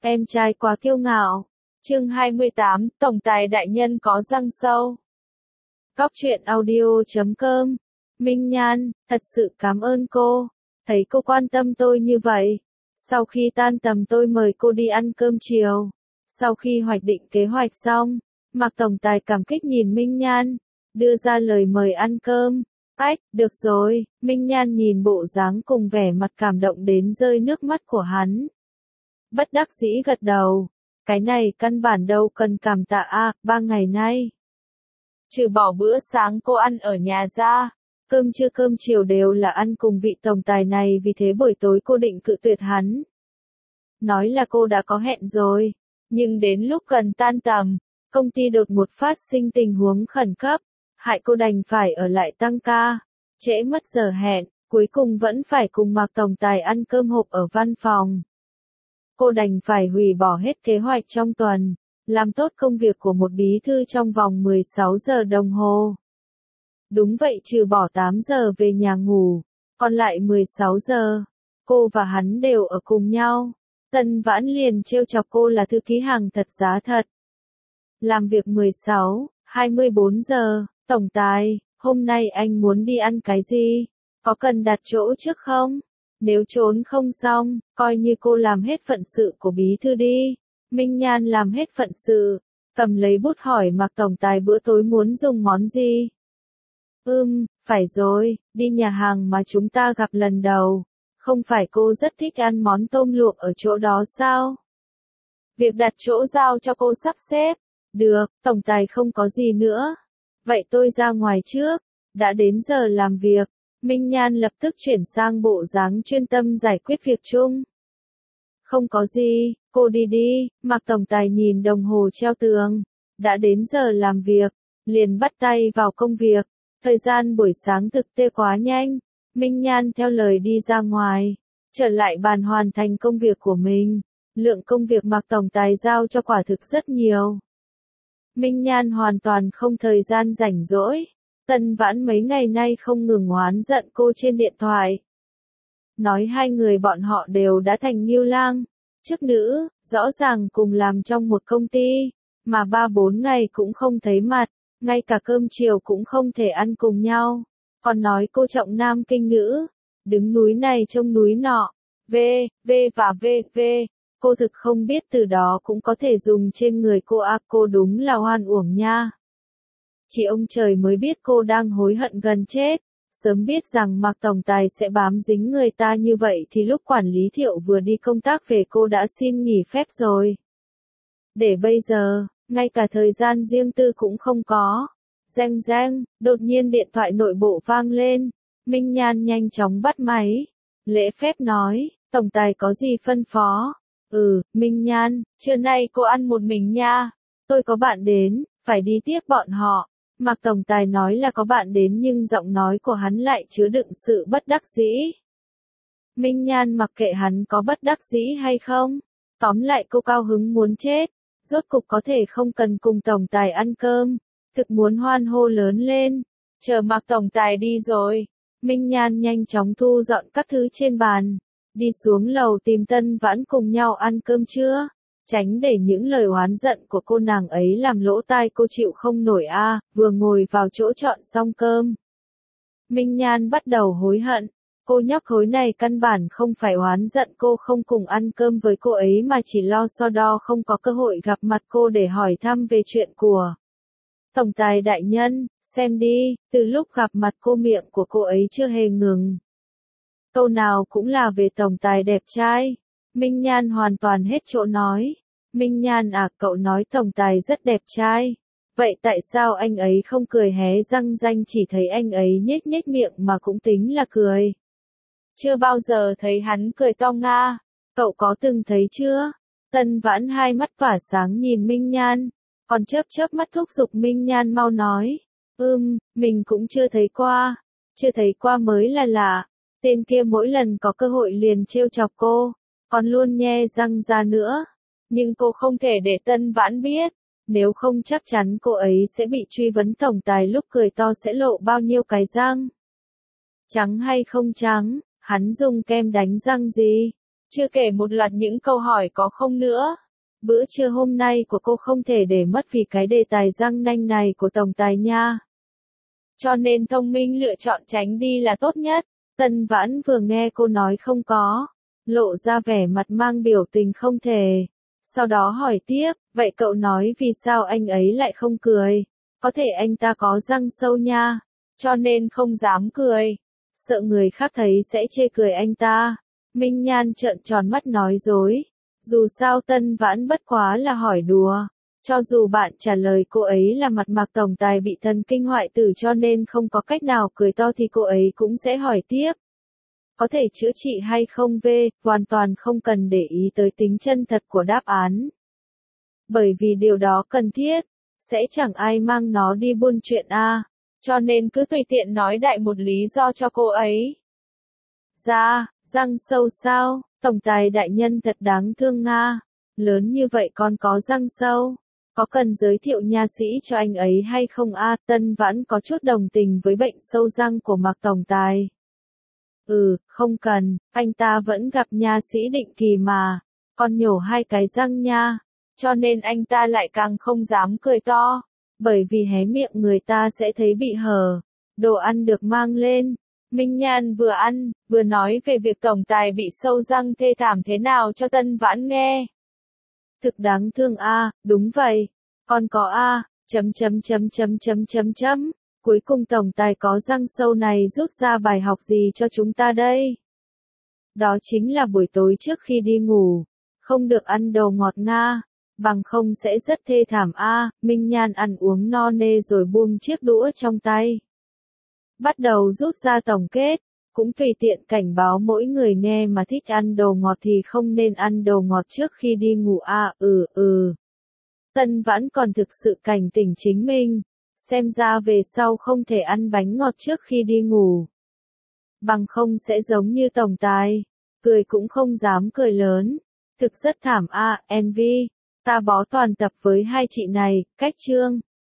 Em trai quá kiêu ngạo. Chương 28, Tổng tài đại nhân có răng sâu. Góc truyện audio.com. Minh Nhan, thật sự cảm ơn cô. Thấy cô quan tâm tôi như vậy. Sau khi tan tầm tôi mời cô đi ăn cơm chiều. Sau khi hoạch định kế hoạch xong, Mạc Tổng tài cảm kích nhìn Minh Nhan, đưa ra lời mời ăn cơm. Ách, được rồi, Minh Nhan nhìn bộ dáng cùng vẻ mặt cảm động đến rơi nước mắt của hắn. Bất đắc dĩ gật đầu. Cái này căn bản đâu cần cảm tạ à, 3 ngày nay. Trừ bỏ bữa sáng cô ăn ở nhà ra, cơm trưa cơm chiều đều là ăn cùng vị tổng tài này, vì thế buổi tối cô định cự tuyệt hắn. Nói là cô đã có hẹn rồi, nhưng đến lúc gần tan tầm, công ty đột ngột phát sinh tình huống khẩn cấp, hại cô đành phải ở lại tăng ca, trễ mất giờ hẹn, cuối cùng vẫn phải cùng Mạc Tổng tài ăn cơm hộp ở văn phòng. Cô đành phải hủy bỏ hết kế hoạch trong tuần, làm tốt công việc của một bí thư trong vòng 16 giờ đồng hồ. Đúng vậy, trừ bỏ 8 giờ về nhà ngủ, còn lại 16 giờ, cô và hắn đều ở cùng nhau. Tân Vãn liền trêu chọc cô là thư ký hàng thật giá thật. Làm việc 16, 24 giờ, tổng tài, hôm nay anh muốn đi ăn cái gì? Có cần đặt chỗ trước không? Nếu trốn không xong, coi như cô làm hết phận sự của bí thư đi. Minh Nhan làm hết phận sự, cầm lấy bút hỏi Mạc Tổng tài bữa tối muốn dùng món gì. Phải rồi, đi nhà hàng mà chúng ta gặp lần đầu. Không phải cô rất thích ăn món tôm luộc ở chỗ đó sao? Việc đặt chỗ giao cho cô sắp xếp. Được, tổng tài không có gì nữa. Vậy tôi ra ngoài trước, đã đến giờ làm việc. Minh Nhan lập tức chuyển sang bộ dáng chuyên tâm giải quyết việc chung. Không có gì, cô đi đi. Mạc Tổng tài nhìn đồng hồ treo tường. Đã đến giờ làm việc, liền bắt tay vào công việc. Thời gian buổi sáng thực tế quá nhanh. Minh Nhan theo lời đi ra ngoài, trở lại bàn hoàn thành công việc của mình. Lượng công việc Mạc Tổng tài giao cho quả thực rất nhiều. Minh Nhan hoàn toàn không thời gian rảnh rỗi. Tân Vãn mấy ngày nay không ngừng oán giận cô trên điện thoại. Nói hai người bọn họ đều đã thành nghiêu lang, chức nữ, rõ ràng cùng làm trong một công ty, mà 3-4 ngày cũng không thấy mặt, ngay cả cơm chiều cũng không thể ăn cùng nhau. Còn nói cô trọng nam kinh nữ, đứng núi này trông núi nọ, v, cô thực không biết từ đó cũng có thể dùng trên người cô à, cô đúng là hoan uổng nha. Chỉ ông trời mới biết cô đang hối hận gần chết, sớm biết rằng Mạc Tổng tài sẽ bám dính người ta như vậy thì lúc quản lý Thiệu vừa đi công tác về cô đã xin nghỉ phép rồi. Để bây giờ, ngay cả thời gian riêng tư cũng không có. Reng reng, đột nhiên điện thoại nội bộ vang lên. Minh Nhan nhanh chóng bắt máy. Lễ phép nói, tổng tài có gì phân phó? Minh Nhan, trưa nay cô ăn một mình nha. Tôi có bạn đến, phải đi tiếp bọn họ. Mạc Tổng tài nói là có bạn đến nhưng giọng nói của hắn lại chứa đựng sự bất đắc dĩ. Minh Nhan mặc kệ hắn có bất đắc dĩ hay không. Tóm lại cô cao hứng muốn chết. Rốt cục có thể không cần cùng tổng tài ăn cơm. Thực muốn hoan hô lớn lên. Chờ Mạc Tổng tài đi rồi. Minh Nhan nhanh chóng thu dọn các thứ trên bàn. Đi xuống lầu tìm Tân Vãn cùng nhau ăn cơm trưa. Tránh để những lời oán giận của cô nàng ấy làm lỗ tai cô chịu không nổi a. Vừa ngồi vào chỗ chọn xong cơm, Minh Nhan bắt đầu hối hận. Cô nhóc khối này căn bản không phải oán giận cô không cùng ăn cơm với cô ấy mà chỉ lo so đo không có cơ hội gặp mặt cô để hỏi thăm về chuyện của tổng tài đại nhân. Xem đi, từ lúc gặp mặt cô miệng của cô ấy chưa hề ngừng. Câu nào cũng là về tổng tài đẹp trai. Minh Nhan hoàn toàn hết chỗ nói. Minh Nhan à, cậu nói tổng tài rất đẹp trai. Vậy tại sao anh ấy không cười hé răng ranh, chỉ thấy anh ấy nhếch nhếch miệng mà cũng tính là cười. Chưa bao giờ thấy hắn cười to nga. Cậu có từng thấy chưa? Tân Vãn hai mắt tỏa sáng nhìn Minh Nhan. Còn chớp chớp mắt thúc giục Minh Nhan mau nói. Mình cũng chưa thấy qua. Chưa thấy qua mới là lạ. Tên kia mỗi lần có cơ hội liền trêu chọc cô. Còn luôn nhe răng ra nữa. Nhưng cô không thể để Tân Vãn biết. Nếu không chắc chắn cô ấy sẽ bị truy vấn tổng tài lúc cười to sẽ lộ bao nhiêu cái răng. Trắng hay không trắng, hắn dùng kem đánh răng gì? chưa kể một loạt những câu hỏi có không nữa. Bữa trưa hôm nay của cô không thể để mất vì cái đề tài răng nanh này của tổng tài nha. Cho nên thông minh lựa chọn tránh đi là tốt nhất. Tân Vãn vừa nghe cô nói không có, lộ ra vẻ mặt mang biểu tình không thể. Sau đó hỏi tiếp, vậy cậu nói vì sao anh ấy lại không cười? Có thể anh ta có răng sâu nha, cho nên không dám cười. Sợ người khác thấy sẽ chê cười anh ta. Minh Nhan trợn tròn mắt nói dối. Dù sao Tân Vãn bất quá là hỏi đùa. Cho dù bạn trả lời cô ấy là mặt Mạc tổng tài bị thần kinh hoại tử cho nên không có cách nào cười to thì cô ấy cũng sẽ hỏi tiếp. Có thể chữa trị hay không hoàn toàn không cần để ý tới tính chân thật của đáp án. Bởi vì điều đó cần thiết, sẽ chẳng ai mang nó đi buôn chuyện cho nên cứ tùy tiện nói đại một lý do cho cô ấy. Dạ, răng sâu sao, tổng tài đại nhân thật đáng thương nga, lớn như vậy còn có răng sâu. Có cần giới thiệu nha sĩ cho anh ấy hay không Tân Vãn có chút đồng tình với bệnh sâu răng của Mạc tổng tài. Không cần, anh ta vẫn gặp nha sĩ định kỳ mà, còn nhổ 2 cái răng nha, cho nên anh ta lại càng không dám cười to, bởi vì hé miệng người ta sẽ thấy bị hở. Đồ ăn được mang lên, Minh Nhan vừa ăn, vừa nói về việc tổng tài bị sâu răng thê thảm thế nào cho Tân Vãn nghe. Thực đáng thương đúng vậy, còn có cuối cùng tổng tài có răng sâu này rút ra bài học gì cho chúng ta đây? Đó chính là buổi tối trước khi đi ngủ, không được ăn đồ ngọt nga, bằng không sẽ rất thê thảm Minh Nhan ăn uống no nê rồi buông chiếc đũa trong tay. Bắt đầu rút ra tổng kết, cũng tùy tiện cảnh báo mỗi người nghe mà thích ăn đồ ngọt thì không nên ăn đồ ngọt trước khi đi ngủ Tân Vãn còn thực sự cảnh tỉnh chính mình. Xem ra về sau không thể ăn bánh ngọt trước khi đi ngủ. Bằng không sẽ giống như tổng tài. Cười cũng không dám cười lớn. Thực rất thảm Envy. Ta bó toàn tập với 2 chị này, cách chương.